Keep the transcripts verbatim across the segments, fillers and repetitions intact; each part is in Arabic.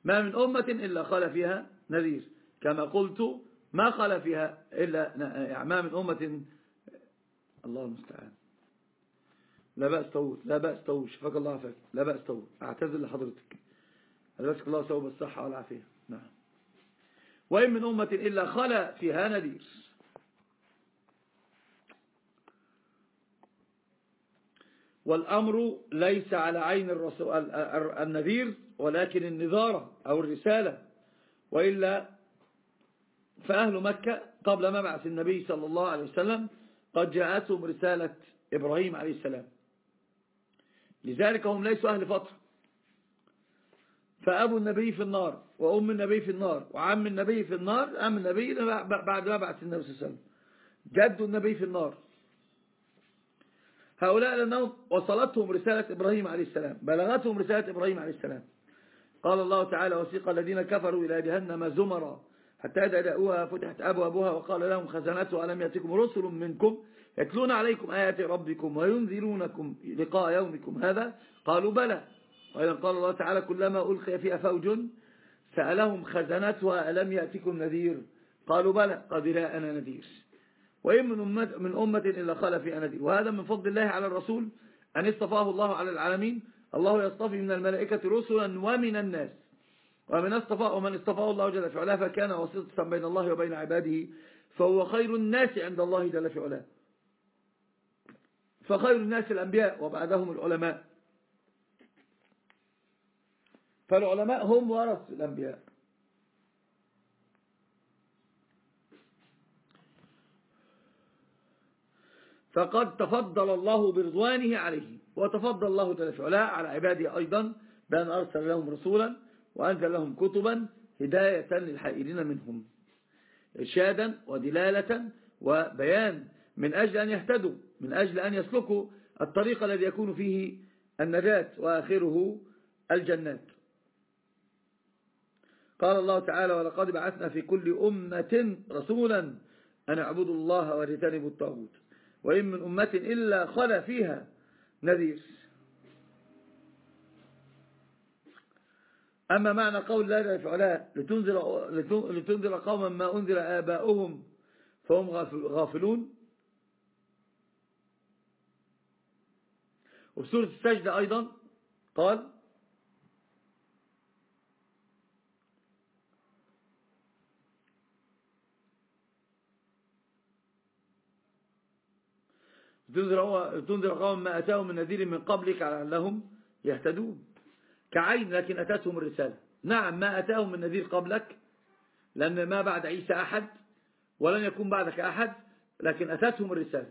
ما من أمة إلا خلا فيها نذير، كما قلت ما خلا فيها إلا يعني ما من أمة. الله المستعان. لا بأس طول، لا بأس طول، شفاك الله عافاك، لا بأس طول، أعتذر لحضرتك، ألبسك الله ثوب الصحة والعافية. نعم. وإن من أمة إلا خلا فيها نذير. والأمر ليس على عين الرسول النذير ولكن النذارة أو الرسالة، وإلا فأهل مكة قبل مبعث النبي صلى الله عليه وسلم قد جاءتهم رسالة إبراهيم عليه السلام، لذلك هم ليسوا أهل فترة. فأبو النبي في النار، وأم النبي في النار، وعم النبي في النار، أم النبي بعد مبعث النبي صلى الله عليه وسلم، جد النبي في النار. هؤلاء لأنهم وصلتهم رسالة إبراهيم عليه السلام، بلغتهم رسالة إبراهيم عليه السلام. قال الله تعالى: وسيق الذين كفروا إلى جهنم زمرا حتى إذا جاءوها فتحت أبوابها وقال لهم خزنتها ألم يأتكم رسل منكم يتلون عليكم آيات ربكم وينذرونكم لقاء يومكم هذا قالوا بلى. وإذا قال الله تعالى: كلما ألقي فيها فوج سألهم خزنتها ألم يأتكم نذير قالوا بلى قد جاءنا نذير. وإن من أمة, من أمة إلا خلا فيها نذير. وهذا من فضل الله على الرسول أن اصطفاه الله على العالمين. الله يصطفي من الملائكة رسلا ومن الناس، ومن اصطفاه ومن اصطفاه الله جل في علاه فكان وسيطة بين الله وبين عباده، فهو خير الناس عند الله جل في علاه. فخير الناس الأنبياء وبعدهم العلماء، فالعلماء هم ورث الأنبياء. فقد تفضل الله برضوانه عليه، وتفضل الله جل في علاه على عباده أيضا بأن أرسل لهم رسولا وأنزل لهم كتبا هداية للحائرين منهم، إرشادا ودلالة وبيان من أجل أن يهتدوا، من أجل أن يسلكوا الطريق الذي يكون فيه النجاة وآخره الجنات. قال الله تعالى: ولقد بعثنا في كل أمة رسولا أن اعبدوا الله واجتنبوا الطاغوت وإن من أمة إلا خلا فيها نذير. أما معنى قول الله جل في علاه: لتنذر, لتنذر قوما ما أنذر آباؤهم فهم غافلون، وفي سورة السجدة أيضا قال: لتنذر قوما ما أتاهم من نذير من قبلك لعلهم يهتدون، كعين، لكن أتتهم الرسالة. نعم، ما أتاهم من نذير قبلك، لأن ما بعد عيسى أحد ولن يكون بعدك أحد، لكن أتتهم الرسالة.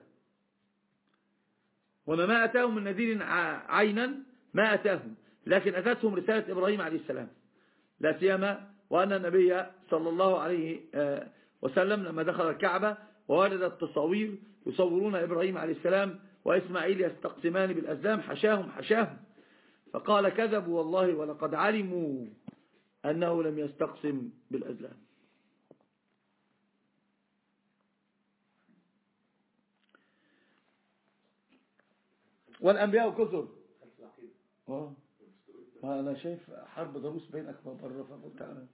وما ما أتاهم من نذير عينا ما أتاهم، لكن أتتهم رسالة إبراهيم عليه السلام، لا سيما وأن النبي صلى الله عليه وسلم لما دخل الكعبة ووجد التصاوير يصورون إبراهيم عليه السلام وإسماعيل يستقسمان بالأزلام حشاهم حشاهم، فقال: كذبوا والله ولقد علموا أنه لم يستقسم بالأزلام. والأنبياء كثر. اه أنا شايف حرب ضروس بينك وبره، فقلت تعالى.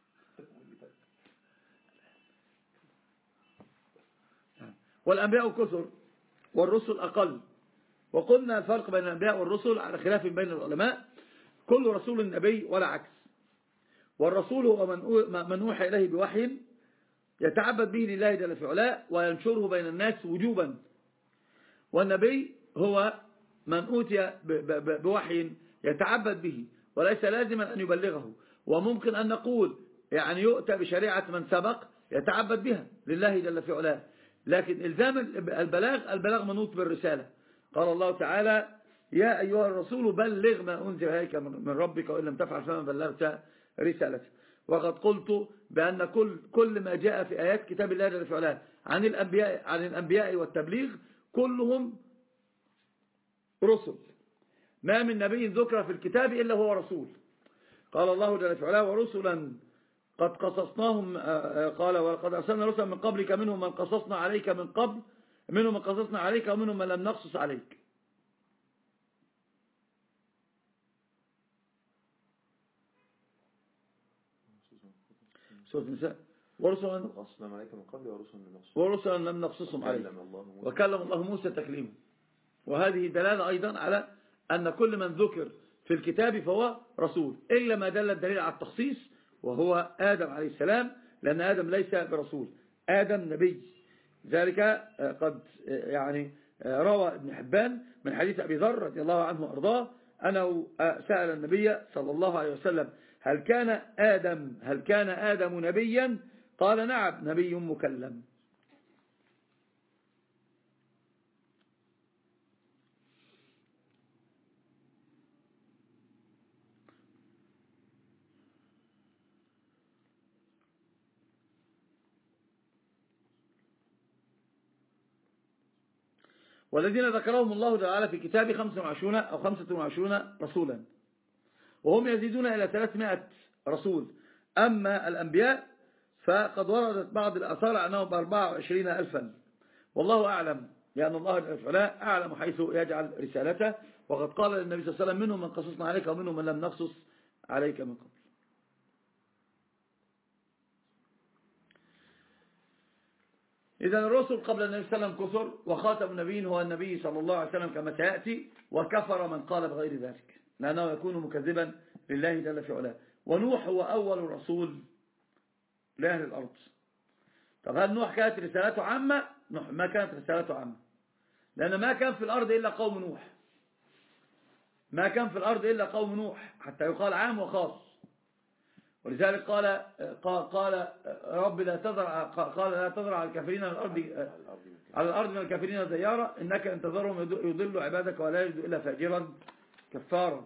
والأنبياء كثر والرسل أقل. وقلنا الفرق بين الأنبياء والرسل على خلاف بين العلماء: كل رسول نبي ولا عكس. والرسول هو من أوحى إليه بوحي يتعبد به لله جل في علاه وينشره بين الناس وجوبا، والنبي هو من أوتي بوحي يتعبد به وليس لازما أن يبلغه. وممكن أن نقول يعني يؤتى بشريعة من سبق يتعبد بها لله جل في علاه، لكن إلزام البلاغ البلاغ منوط بالرسالة. قال الله تعالى: يا أيها الرسول بلغ ما أنزل إليك من ربك وإن لم تفعل فما بلغت رسالته. وقد قلت بأن كل كل ما جاء في آيات كتاب الله جل في علاه عن الأنبياء عن الأنبياء والتبليغ كلهم رسل، ما من نبي ذكر في الكتاب إلا هو رسول. قال الله جل في علاه: ورسلا قد قصصناهم، قال: ولقد أرسلنا رسلا من قبلك منهم من قصصنا عليك من قبل منهم من قصصنا عليك ومنهم من لم نقصص عليك. سورة النساء ورسلا قصصنا عليك من قبل ورسلا لم نقصصهم عليك وكلم الله موسى تكليما. وهذه دلالة أيضا على أن كل من ذكر في الكتاب فهو رسول، إلا ما دل الدليل على التخصيص وهو آدم عليه السلام، لأن آدم ليس برسول، آدم نبي. ذلك قد يعني روى ابن حبان من حديث أبي ذر رضي الله عنه وأرضاه أنه سأل النبي صلى الله عليه وسلم هل كان آدم هل كان آدم نبيا؟ قال نعم نبي مكلم. والذين ذكرهم الله تعالى في كتابه خمسة وعشرين أو خمسة وعشرين رسولا، وهم يزيدون إلى ثلاثمائة رسول. أما الأنبياء فقد وردت بعض الآثار أنهم بأربعة وعشرين ألفا، والله أعلم، لأن الله العلا أعلم حيث يجعل رسالته. وقد قال للنبي صلى الله عليه وسلم منهم من قصصنا عليك ومنهم من لم نقصص عليك من قبل. إذا الرسل قبل النبي صلى الله عليه وسلم كثر، وخاتم النبيين هو النبي صلى الله عليه وسلم كما سيأتي، وكفر من قال بغير ذلك لأنه يكون مكذبا لله جل في علاه. ونوح هو أول رسول لأهل الأرض. طب هل نوح كانت رسالته عامة؟ نوح ما كانت رسالته عامة، لأن ما كان في الأرض إلا قوم نوح، ما كان في الأرض إلا قوم نوح حتى يقال عام وخاص. ولذلك قال قال, قال رب لا تذر قال لا تذر على الكافرين على الأرض على الأرض من الكافرين ديارا إنك إن تذرهم يضلوا عبادك ولا يجدوا إلا فاجرا كفارا.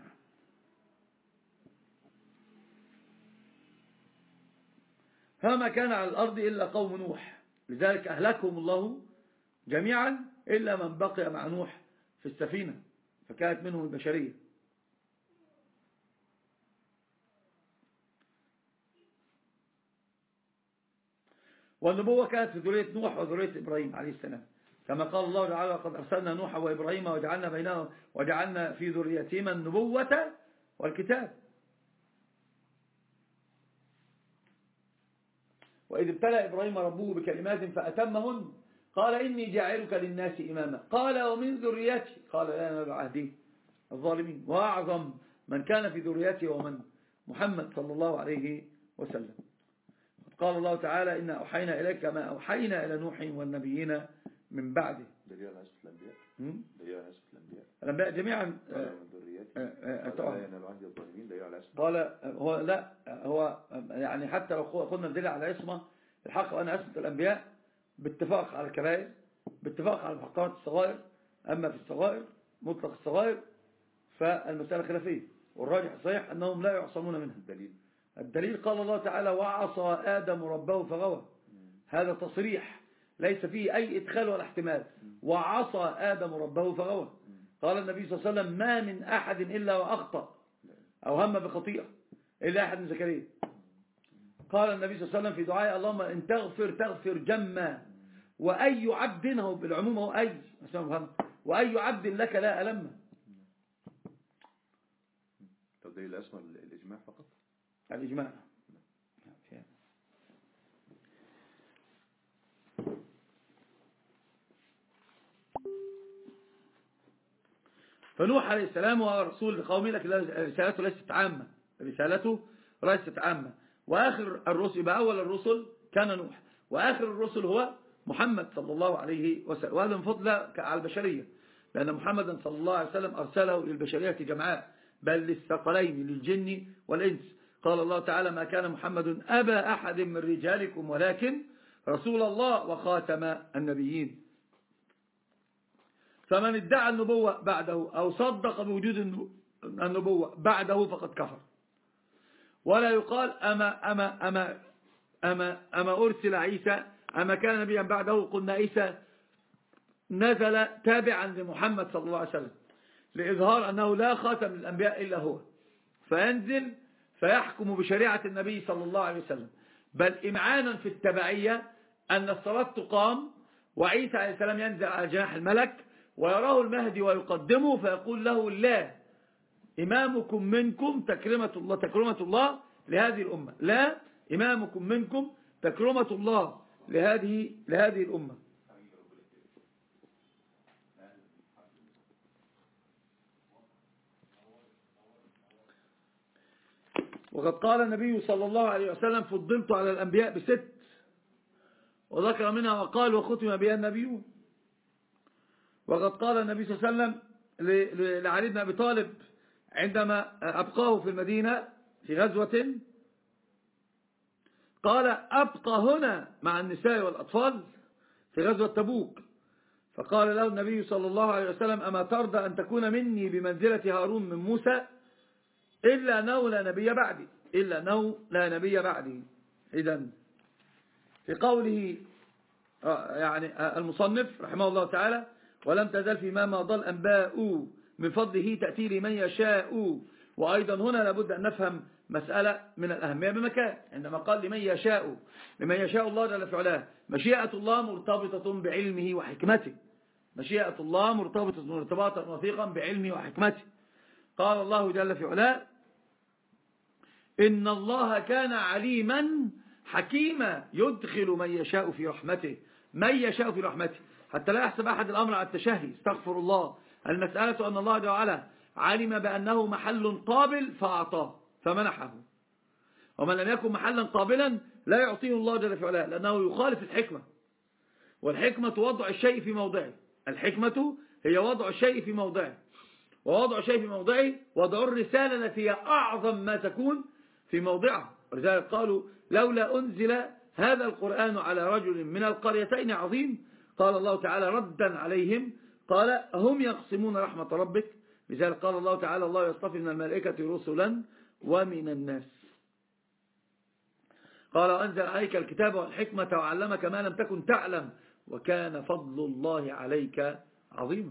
فما كان على الأرض إلا قوم نوح، لذلك أهلكهم الله جميعا إلا من بقي مع نوح في السفينة فكانت منهم البشرية. والنبوة كانت في ذرية نوح وذرية إبراهيم عليه السلام، كما قال الله تعالى قد أرسلنا نوح وإبراهيم وجعلنا بينهم وجعلنا في ذريتهما النبوة والكتاب. وإذ ابتلى إبراهيم ربه بكلمات فأتمهن قال إني جاعلك للناس إماما قال ومن ذريتي قال لا ينال عهدي الظالمين. وأعظم من كان في ذريته ومن محمد صلى الله عليه وسلم. قال الله تعالى إنا أوحينا إليك ما أوحينا إلى نوح والنبيين من بعده. دليل على عصمة الأنبياء. دليل على عصمة الأنبياء. الأنبياء جميعا. من ذريته. قال لا ينال عهد الظالمين. دليل على عصمة. قال هو لا هو يعني حتى لو قلنا الدليل على عصمة الحق وأن عصمة الأنبياء باتفاق على الكبائر، باتفاق على محكمات الصغائر. أما في الصغائر مطلق الصغائر فالمسألة خلافية، والراجح الصحيح أنهم لا يعصمون منها. الدليل الدليل قال الله تعالى وعصى آدم ربه فغوى. هذا تصريح ليس فيه أي إدخال ولا احتمال. وعصى آدم ربه فغوى. قال النبي صلى الله عليه وسلم ما من أحد إلا وأخطأ أو هم بخطيئة إلا أحد من زكريا. قال النبي صلى الله عليه وسلم في دعاء اللهم إن تغفر تغفر جما وأي عبد هو بالعموم هو أي وأي عبد لك لا ألم. طب ده الأسمى الإجماع فقط الإجماع. فنوح عليه السلام هو رسول لقومه لكن رسالته ليست عامة، رسالته ليست عامة. وآخر الرسل يبقى أول الرسل كان نوح، وآخر الرسل هو محمد صلى الله عليه وسلم. وهذا من فضل على البشرية، لأن محمدا صلى الله عليه وسلم أرسله للبشرية جمعاء بل للثقلين للجن والإنس. قال الله تعالى ما كان محمد أبا أحد من رجالكم ولكن رسول الله وخاتم النبيين. فمن ادعى النبوة بعده أو صدق بوجود النبوة بعده فقد كفر. ولا يقال أما, أما, أما, أما, أما أرسل عيسى أما كان نبيا بعده. قلنا عيسى نزل تابعا لمحمد صلى الله عليه وسلم لإظهار أنه لا خاتم الأنبياء إلا هو، فينزل فيحكم بشريعة النبي صلى الله عليه وسلم، بل إمعانا في التبعية أن الصلاة تقام وعيسى عليه السلام ينزل على جناح الملك ويراه المهدي ويقدمه فيقول له لا إمامكم منكم تكرمة الله تكرمة الله لهذه الأمة، لا إمامكم منكم تكرمة الله لهذه لهذه الأمة. وقد قال النبي صلى الله عليه وسلم فضلت على الأنبياء بست، وذكر منها وقال وختم بها النبيون. وقد قال النبي صلى الله عليه وسلم لعلي بن أبي طالب عندما أبقاه في المدينة في غزوة، قال أبقى هنا مع النساء والأطفال في غزوة تبوك، فقال له النبي صلى الله عليه وسلم أما ترضى أن تكون مني بمنزلة هارون من موسى إلا أنه لا نبي بعدي إلا أنه لا نبي بعدي. إذن في قوله يعني المصنف رحمه الله تعالى ولم تزل فيما مضى الأنباء من فضله تأتي لمن يشاء. وأيضا هنا لابد أن نفهم مسألة من الأهمية بمكان، عندما قال لمن يشاء لمن يشاء الله جل في علاه، مشيئة الله مرتبطة بعلمه وحكمته، مشيئة الله مرتبطة ارتباطا وثيقا بعلمه وحكمته. قال الله جل في علاه إن الله كان عليما حكيما يدخل من يشاء في رحمته، من يشاء في رحمته، حتى لا يحسب أحد الأمر على التشهي، استغفر الله. المسألة أن الله جل وعلا علم بأنه محل قابل فأعطاه فمنحه، ومن لم يكن محلا قابلا لا يعطيه الله جل في علاه، لأنه يخالف الحكمة، والحكمة وضع الشيء في موضعه، الحكمة هي وضع الشيء في موضعه، ووضع الشيء في موضعه وضع الرسالة التي هي أعظم ما تكون في موضعها. ولذلك قالوا لولا أنزل هذا القرآن على رجل من القريتين عظيم، قال الله تعالى ردا عليهم قال هم يقسمون رحمة ربك. لذلك قال الله تعالى الله يصطفي من الملائكة رسلا ومن الناس. قال أنزل عليك الكتاب والحكمة وعلمك ما لم تكن تعلم وكان فضل الله عليك عظيما.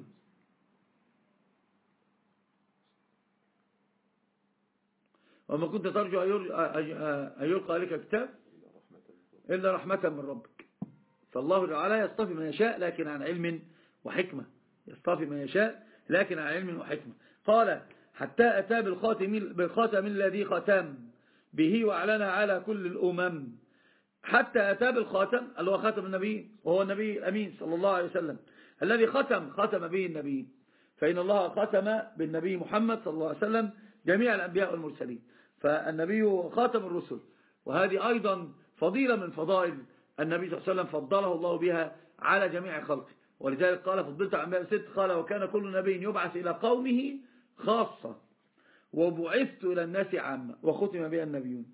وما كنت ترجو أن يلقى عليك الكتاب إلا رحمة من ربك. فالله تعالى يصطفي من يشاء لكن عن علم وحكمة، يصطفي من يشاء لكن عن علم وحكمة. قال حتى أتى بالخاتم, بالخاتم الذي ختم به وأعلن على كل الأمم، حتى أتى بالخاتم اللي هو خاتم النبي وهو النبي الأمين صلى الله عليه وسلم الذي ختم ختم به النبي، فإن الله ختم بالنبي محمد صلى الله عليه وسلم جميع الأنبياء والمرسلين، فالنبي خاتم الرسل، وهذه أيضا فضيلة من فضائل النبي صلى الله عليه وسلم فضله الله بها على جميع خلقه. ولذلك قال فضلت عن باب ست، قال وكان كل نبي يبعث إلى قومه خاصة وبعثت إلى الناس عامة وختم بها النبيون.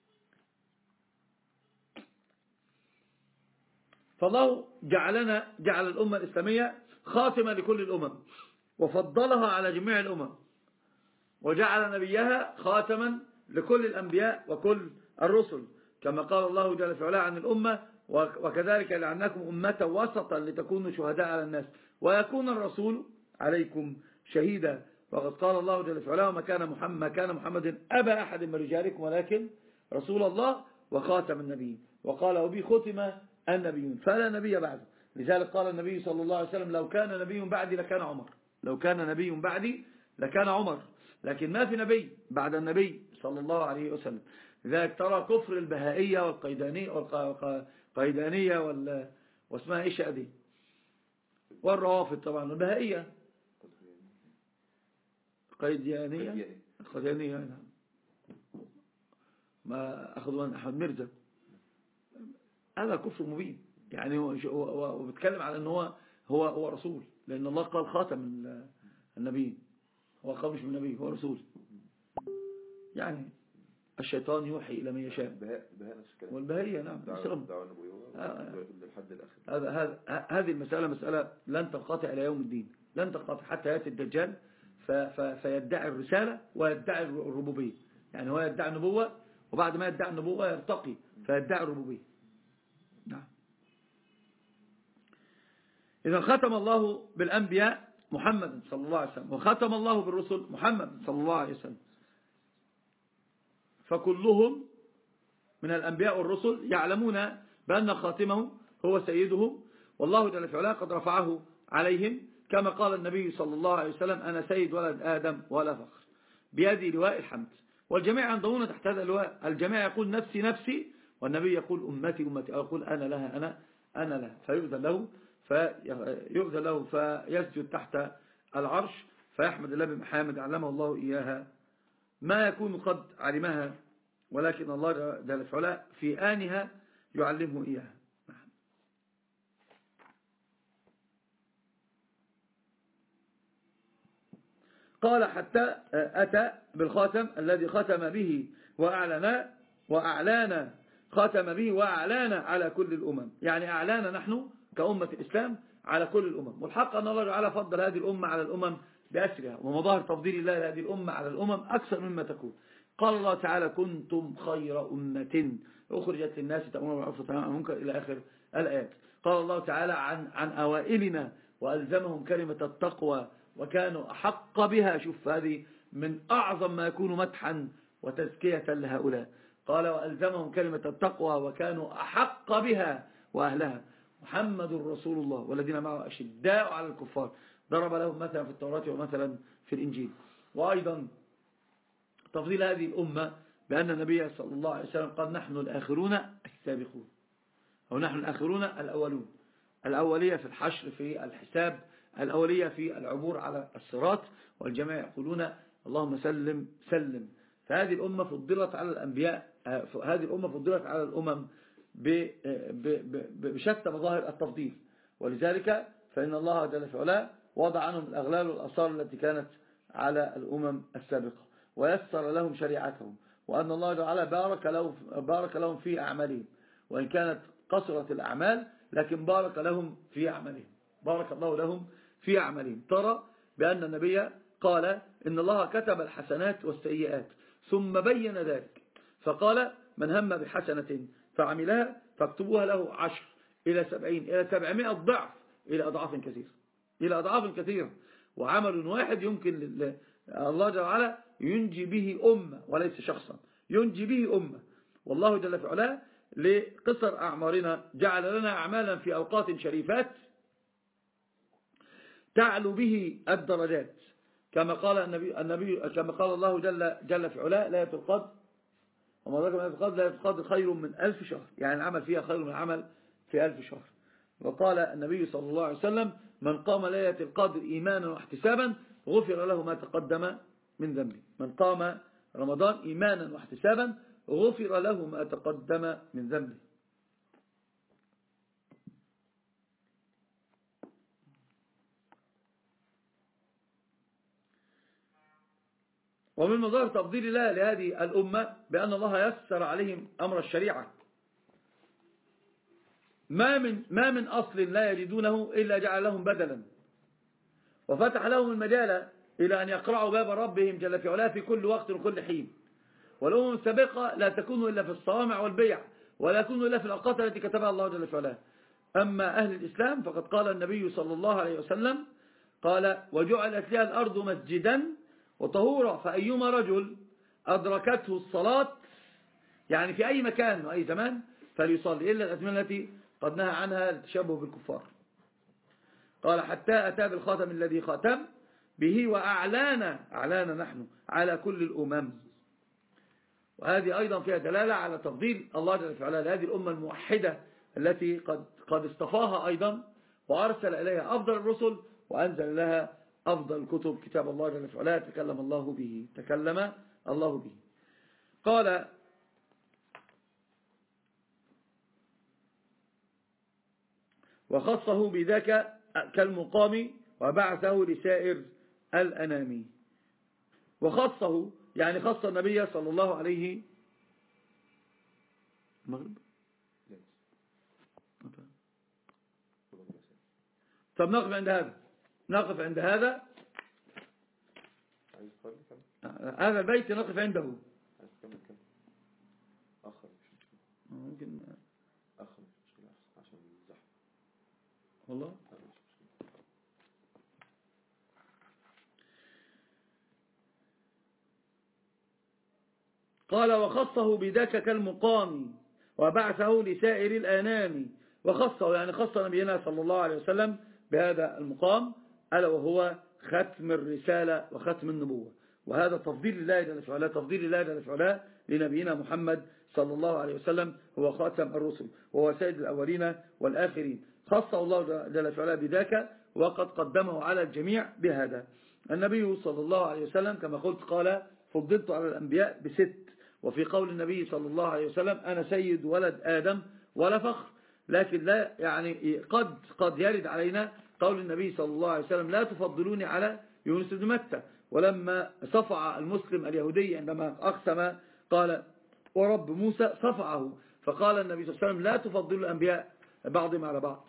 فالله جعلنا جعل الأمة الإسلامية خاتمة لكل الأمم وفضلها على جميع الأمم، وجعل نبيها خاتما لكل الأنبياء وكل الرسل، كما قال الله جل في علاه عن الأمة وكذلك جعلناكم أمة وسطا لتكونوا شهداء على الناس ويكون الرسول عليكم شهيدا. وقد قال الله جل في علاه ما كان محمد كان محمد أبا أحد من رجالكم ولكن رسول الله وخاتم النبيين، وقال وبي ختم النبيون فلا نبي بعده. لذلك قال النبي صلى الله عليه وسلم لو كان نبي بعدي لكان عمر، لو كان نبي بعدي لكان عمر، لكن ما في نبي بعد النبي صلى الله عليه وسلم. لذلك ترى كفر البهائية والقيدانية والقيدانية وال... واسمها ايش هذه والروافض طبعا البهائية قيدانية قيدانية نعم ما أخذوا من أحمد مرزا، هذا كفر مبين يعني. هو بيتكلم على أنه هو هو هو رسول، لأن الله قال خاتم النبي، هو قال مش من النبي هو رسول. يعني الشيطان يوحي إلى من يشاء والبهائية نعم هذا هذا هذه المسألة مسألة لن تنقطع إلى يوم الدين، لن تنقطع حتى يأتي الدجال فيدعي الرسالة ويدعي الربوبية. يعني هو يدعي النبوة وبعد ما يدعي النبوة يرتقي فيدعي الربوبية. نعم. إذا ختم الله بالأنبياء محمد صلى الله عليه وسلم وختم الله بالرسل محمد صلى الله عليه وسلم، فكلهم من الأنبياء والرسل يعلمون بأن خاتمه هو سيدهم، والله جل في علاه قد رفعه عليهم كما قال النبي صلى الله عليه وسلم أنا سيد ولد آدم ولا فخر بيدي لواء الحمد. والجميع ينضمون تحت هذا اللواء. الجميع يقول نفسي نفسي، والنبي يقول أمتي أمتي، أو يقول أنا لها أنا أنا لها، فيؤذن له فيؤذن له فيسجد تحت العرش فيحمد الله بمحامد علمه الله إياها ما يكون قد علمها، ولكن الله جل في علاه في آنها يعلمه إياها. قال حتى أتى بالخاتم الذي ختم به وأعلن وأعلان ختم به وأعلان على كل الأمم، يعني أعلان نحن كأمة الإسلام على كل الأمم. والحق أن الله تعالى فضل هذه الأمة على الأمم بأسرها، ومظاهر تفضيل الله لهذه الأمة على الأمم أكثر مما تكون. قال الله تعالى كنتم خير أمة أخرجت للناس تأمرون بالمعروف وتنهون عن المنكر إلى آخر الآيات. قال الله تعالى عن عن أوائلنا وألزمهم كلمة التقوى وكانوا أحق بها. شوف هذه من أعظم ما يكون مدحا وتزكية لهؤلاء. قال وألزمهم كلمة التقوى وكانوا أحق بها وأهلها. محمد رسول الله والذين معه أشداء على الكفار، ضرب لهم مثلا في التوراة ومثلا في الإنجيل. وأيضا تفضيل هذه الأمة بأن النبي صلى الله عليه وسلم قال نحن الآخرون السابقون، أو نحن الآخرون الأولون، الأولية في الحشر في الحساب، الأولية في العبور على الصراط، والجميع يقولون اللهم سلم سلم. فهذه الأمة فضلت على الأنبياء، هذه الأمة فضلت على الأمم بشتى مظاهر التفضيل. ولذلك فإن الله جل في علاه وضع عنهم الأغلال والأصال التي كانت على الأمم السابقة ويسر لهم شريعتهم، وأن الله تعالى بارك لهم, بارك لهم في أعمالهم، وإن كانت قصرت الأعمال لكن بارك لهم في أعمالهم، بارك الله لهم في أعمالهم. ترى بأن النبي قال إن الله كتب الحسنات والسيئات ثم بين ذلك فقال من هم بحسنة فعملها فاكتبوها له عشر إلى سبعين إلى سبعمائة ضعف إلى أضعاف كثيرة، إلى أضعاف كثيرة. وعمل واحد يمكن الله جل وعلا ينجي به أمة وليس شخصا، ينجي به أمة. والله جل في علاه لقصر أعمارنا جعل لنا أعمالا في أوقات شريفات تعلو به الدرجات، كما قال النبي, النبي كما قال الله جل, جل في علاه لا يتقد وما ذاك لا يتقد لا يتقد خير من ألف شهر، يعني العمل فيها خير من العمل في ألف شهر. وقال النبي صلى الله عليه وسلم من قام ليلة القدر إيمانا واحتسابا غفر له ما تقدم من ذنبه. من قام رمضان إيمانا واحتسابا غفر له ما تقدم من ذنبه. ومن مظاهر تفضيل الله لهذه الأمة بأن الله يسر عليهم أمر الشريعة، ما من ما من أصل لا يجدونه إلا جعل لهم بدلا، وفتح لهم المجال إلى أن يقرعوا باب ربهم جل في علاه في كل وقت وكل حين. والأمم السابقة لا تكون إلا في الصوامع والبيع، ولا يكون إلا في الأوقات التي كتبها الله جل في علاه. أما أهل الإسلام فقد قال النبي صلى الله عليه وسلم قال وجعلت لها الأرض مسجدا وطهورا فأيما رجل أدركته الصلاة، يعني في أي مكان وأي زمان، فليصلي إلا الأزمنة التي قد نهى عنها التشبه بالكفار. قال حتى أتى بالخاتم الذي ختم به وأعلانا أعلانا نحن على كل الأمم. وهذه أيضا فيها دلالة على تفضيل الله جل في علاه لهذه الأمة الموحدة التي قد قد اصطفاها أيضا وأرسل إليها أفضل الرسل وأنزل لها أفضل الكتب كتاب الله جل في علاه تكلم الله به تكلم الله به. قال وخصه بذاك كالمقام وبعثه لسائر الأنام. وخصه يعني خص النبي صلى الله عليه المغرب. طب نقف عند هذا نقف عند هذا هذا البيت نقف عنده. ممكن أخر مش مشكلة عشان الزحمة والله. قال وخصه بذاك كالمقام وبعثه لسائر الأنام. وخصه يعني خص نبينا صلى الله عليه وسلم بهذا المقام ألا وهو ختم الرسالة وختم النبوة. وهذا تفضيل الله جل في علاه، تفضيل الله جل في علاه لنبينا محمد صلى الله عليه وسلم، هو خاتم الرسل وهو سيد الأولين والآخرين، خصه الله جل في علاه بذاك وقد قدمه على الجميع بهذا. النبي صلى الله عليه وسلم كما قلت قال فضلت على الأنبياء بست، وفي قول النبي صلى الله عليه وسلم أنا سيد ولد آدم ولا فخر، لكن لا يعني قد قد يرد علينا قول النبي صلى الله عليه وسلم لا تفضلوني على يونس بن متى، ولما صفع المسلم اليهودي عندما أقسم قال ورب موسى صفعه، فقال النبي صلى الله عليه وسلم لا تفضلوا الأنبياء بعضهم على بعض.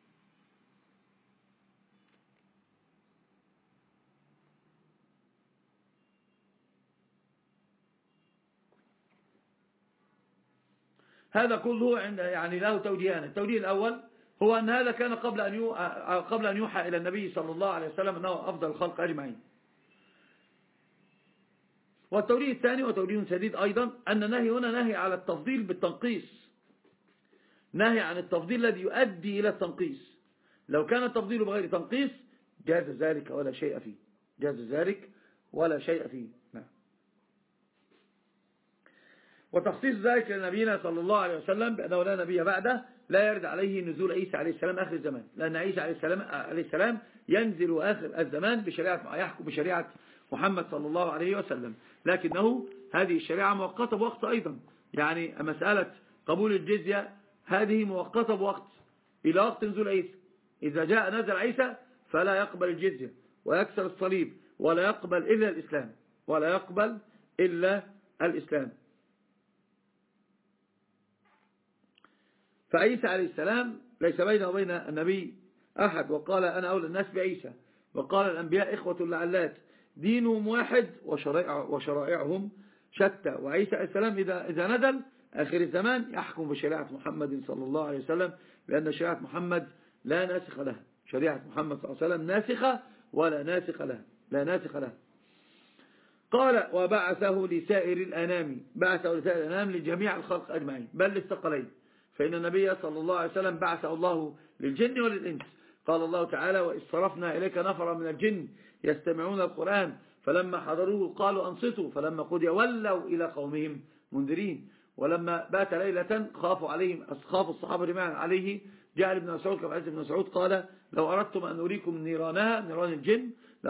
هذا كله عند يعني له توجيهان. التوجيه الأول هو أن هذا كان قبل أن قبل أن يوحى إلى النبي صلى الله عليه وسلم أنه أفضل الخلق أجمعين. والتوجيه الثاني وتوجيه شديد أيضا أن النهي هنا نهي على التفضيل بالتنقيص، نهي عن التفضيل الذي يؤدي إلى التنقيص. لو كان التفضيل بغير تنقيص جاز ذلك ولا شيء فيه، جاز ذلك ولا شيء فيه. نعم. وتخصيص ذلك لنبينا صلى الله عليه وسلم بأنه لا نبي بعده لا يرد عليه نزول عيسى عليه السلام آخر الزمان، لأن عيسى عليه السلام, عليه السلام ينزل آخر الزمان بشريعة يحكم بشريعة محمد صلى الله عليه وسلم، لكنه هذه الشريعة مؤقتة بوقت أيضا، يعني مسألة قبول الجزية هذه مؤقتة بوقت إلى وقت نزول عيسى. إذا جاء نزل عيسى فلا يقبل الجزية ويكسر الصليب ولا يقبل إلا الإسلام، ولا يقبل إلا الإسلام. فعيسى عليه السلام ليس بينه وبين النبي أحد، وقال أنا أولى الناس بعيسى، وقال الأنبياء إخوة لعلات دينهم واحد وشرائع وشرائعهم شتى. وعيسى عليه السلام إذا, إذا نزل آخر الزمان يحكم بشريعة محمد صلى الله عليه وسلم، لأن شريعة محمد لا ناسخ لها، شريعة محمد صلى الله عليه وسلم ناسخة ولا ناسخ لها، لا ناسخ لها. قال وبعثه لسائر الأنام، بعثه لسائر الأنام لجميع الخلق أجمعين بل للثقلين، فإن النبي صلى الله عليه وسلم بعثه الله للجن وللإنس. قال الله تعالى وإذ صرفنا إليك نفرا من الجن يستمعون القرآن فلما حضروه قالوا أنصتوا فلما قضي ولوا إلى قومهم منذرين. ولما بات ليلة خافوا عليهم أصحاب الصحابة جميعا عليه جاء ابن مسعود كما عز ابن مسعود قال لو أردتم أن أريكم نيرانها نيران الجن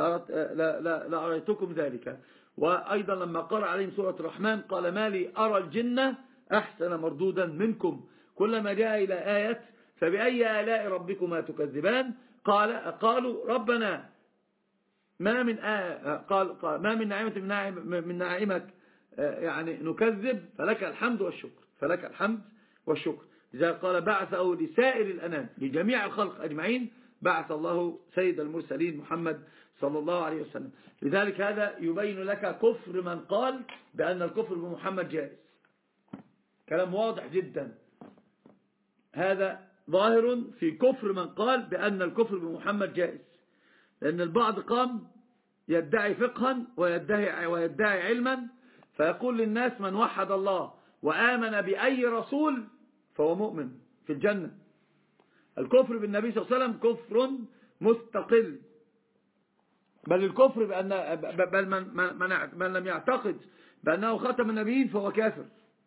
لأريتكم ذلك. وأيضا لما قرأ عليهم سورة الرحمن قال ما لي أرى الجنة أحسن مردودا منكم كلما جاء إلى آية فبأي آلاء ربكما تكذبان قال قالوا ربنا ما من آية قال, قال ما من نعمة من, نعم من نعمك يعني نكذب فلك الحمد والشكر فلك الحمد والشكر. إذا قال بعثه لسائر الأنام لجميع الخلق أجمعين بعث الله سيد المرسلين محمد صلى الله عليه وسلم. لذلك هذا يبين لك كفر من قال بأن الكفر بمحمد جائز، كلام واضح جدا، هذا ظاهر في كفر من قال بأن الكفر بمحمد جائز، لأن البعض قام يدعي فقها ويدعي, ويدعي علما فيقول للناس من وحد الله وآمن بأي رسول فهو مؤمن في الجنة. الكفر بالنبي صلى الله عليه وسلم كفر مستقل، بل الكفر بأن بل من, من, من لم يعتقد بأنه ختم النبيين فهو كافر.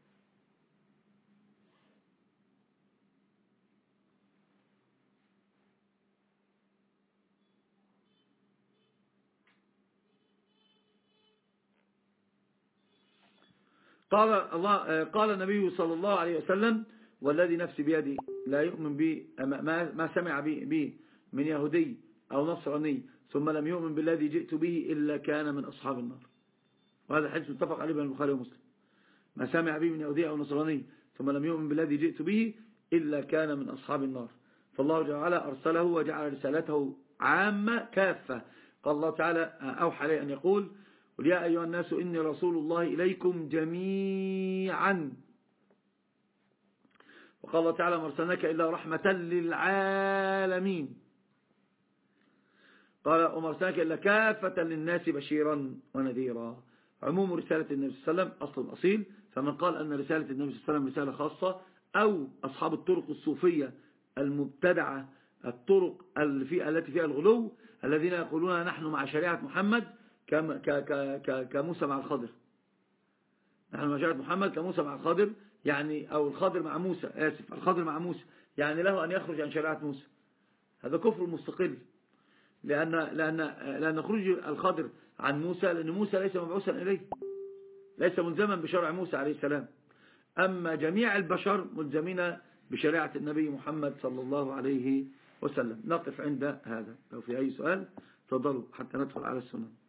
قال الله قال النبي صلى الله عليه وسلم والذي نفسي بيدي لا يؤمن بي ما, ما سمع بي, بي من يهودي أو نصراني ثم لم يؤمن بالذي جئت به إلا كان من أصحاب النار. وهذا الحديث متفق عليه بين البخاري ومسلم. ما سمع به من يهودي أو نصراني ثم لم يؤمن بالذي جئت به إلا كان من أصحاب النار. فالله جل وعلا أرسله وجعل رسالته عامة كافة. قال الله تعالى أوحى عليه أن يقول قل يا أيها الناس إني رسول الله إليكم جميعا. وقال الله تعالى ما أرسلناك إلا رحمة للعالمين. قال وما أرسلناك إلا كافة للناس بشيرا ونذيرا. عموم رسالة النبي صلى الله عليه وسلم أصل أصيل، فمن قال أن رسالة النبي صلى الله عليه وسلم رسالة خاصة أو أصحاب الطرق الصوفية المبتدعة الطرق التي فيها الغلو الذين يقولون نحن مع شريعة محمد كموسى مع الخضر. نحن مع شريعة محمد كموسى مع الخضر، يعني أو الخضر مع موسى، آسف الخضر مع موسى، يعني له أن يخرج عن شريعة موسى. هذا كفر مستقل، لأن, لأن, لأن خروج الخضر عن موسى لأن موسى ليس مبعوثا إليه، ليس ملزما بشرع موسى عليه السلام. أما جميع البشر ملزمين بشريعة النبي محمد صلى الله عليه وسلم. نقف عند هذا. لو في أي سؤال تفضلوا حتى ندخل على السنن.